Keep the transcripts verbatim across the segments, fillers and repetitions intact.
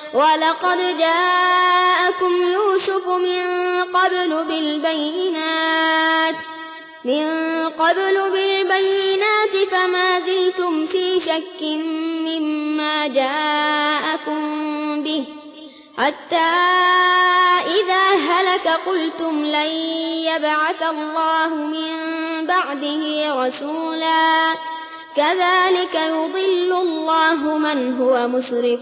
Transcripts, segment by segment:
ولقد جاءكم يوسف من قبل بالبينات من قبل بالبينات فما زلتم في شك مما جاءكم به حتى إذا هلك قلتم لن يبعث الله من بعده رسولا كذلك يضل الله من هو مسرف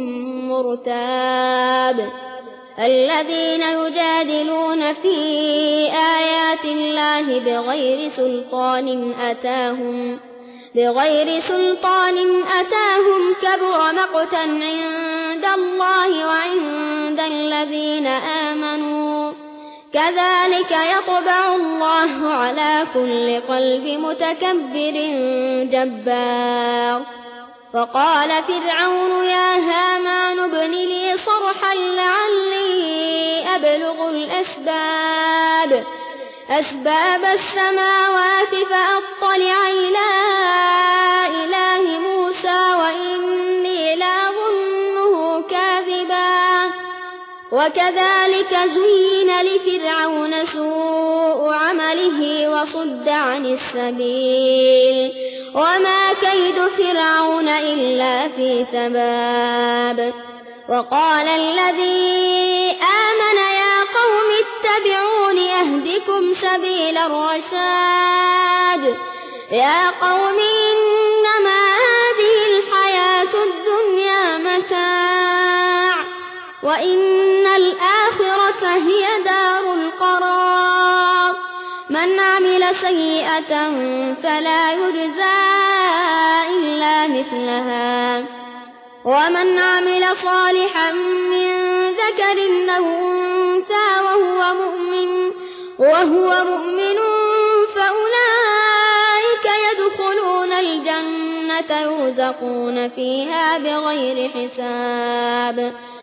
مرتاب الذين يجادلون في آيات الله بغير سلطان أتاهم بغير سلطان أتاهم كبر مقتا عند الله وعند الذين آمنوا كذلك يطبع الله على كل قلب متكبر جبار وقال فرعون يا هامان ابن لي صرحا لعلي أبلغ الأسباب أسباب السماوات فأطلع إلى إله موسى وإني لأظنه كاذبا وكذلك زين لفرعون سوء عمله وصد عن السبيل وما كيد فرعون إلا في تباب وقال الذي آمن يا قوم اتبعون أهدكم سبيل الرشاد يا قوم إنما هذه الحياة الدنيا متاع وإن الآخرة هي دار القرار من عمل سيئة فلا يجزى إلا مثلها ومن عمل صالحا من ذكر أو أنثى وهو مؤمن وهو مؤمن فأولئك يدخلون الجنة يرزقون فيها بغير حساب